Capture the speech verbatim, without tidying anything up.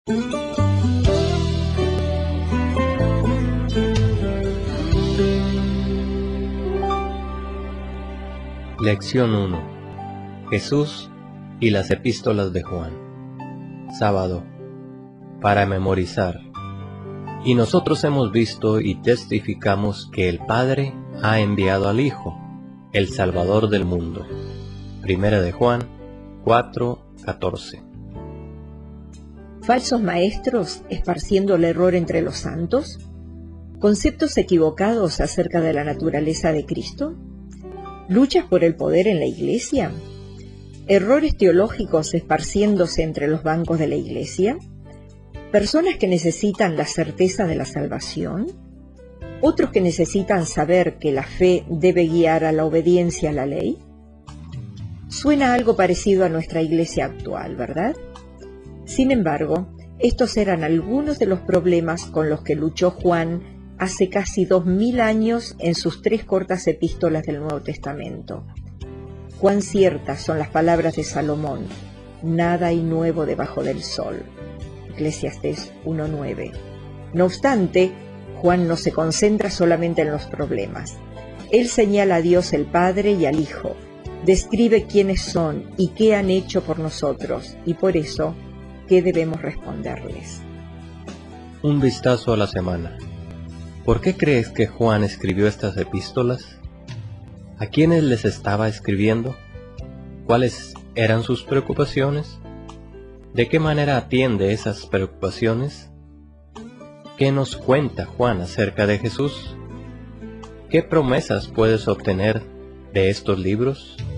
Lección uno. Jesús y las epístolas de Juan. Sábado. Para memorizar. Y nosotros hemos visto y testificamos que el Padre ha enviado al Hijo, el Salvador del mundo. Primera de Juan cuatro, catorce. ¿Falsos maestros esparciendo el error entre los santos? ¿Conceptos equivocados acerca de la naturaleza de Cristo? ¿Luchas por el poder en la Iglesia? ¿Errores teológicos esparciéndose entre los bancos de la Iglesia? ¿Personas que necesitan la certeza de la salvación? ¿Otros que necesitan saber que la fe debe guiar a la obediencia a la ley? Suena algo parecido a nuestra Iglesia actual, ¿verdad? Sin embargo, estos eran algunos de los problemas con los que luchó Juan hace casi dos mil años en sus tres cortas epístolas del Nuevo Testamento. Cuán ciertas son las palabras de Salomón: nada hay nuevo debajo del sol. Eclesiastés uno nueve. No obstante, Juan no se concentra solamente en los problemas. Él señala a Dios el Padre y al Hijo, describe quiénes son y qué han hecho por nosotros, y por eso, ¿qué debemos responderles? Un vistazo a la semana. ¿Por qué crees que Juan escribió estas epístolas? ¿A quiénes les estaba escribiendo? ¿Cuáles eran sus preocupaciones? ¿De qué manera atiende esas preocupaciones? ¿Qué nos cuenta Juan acerca de Jesús? ¿Qué promesas puedes obtener de estos libros?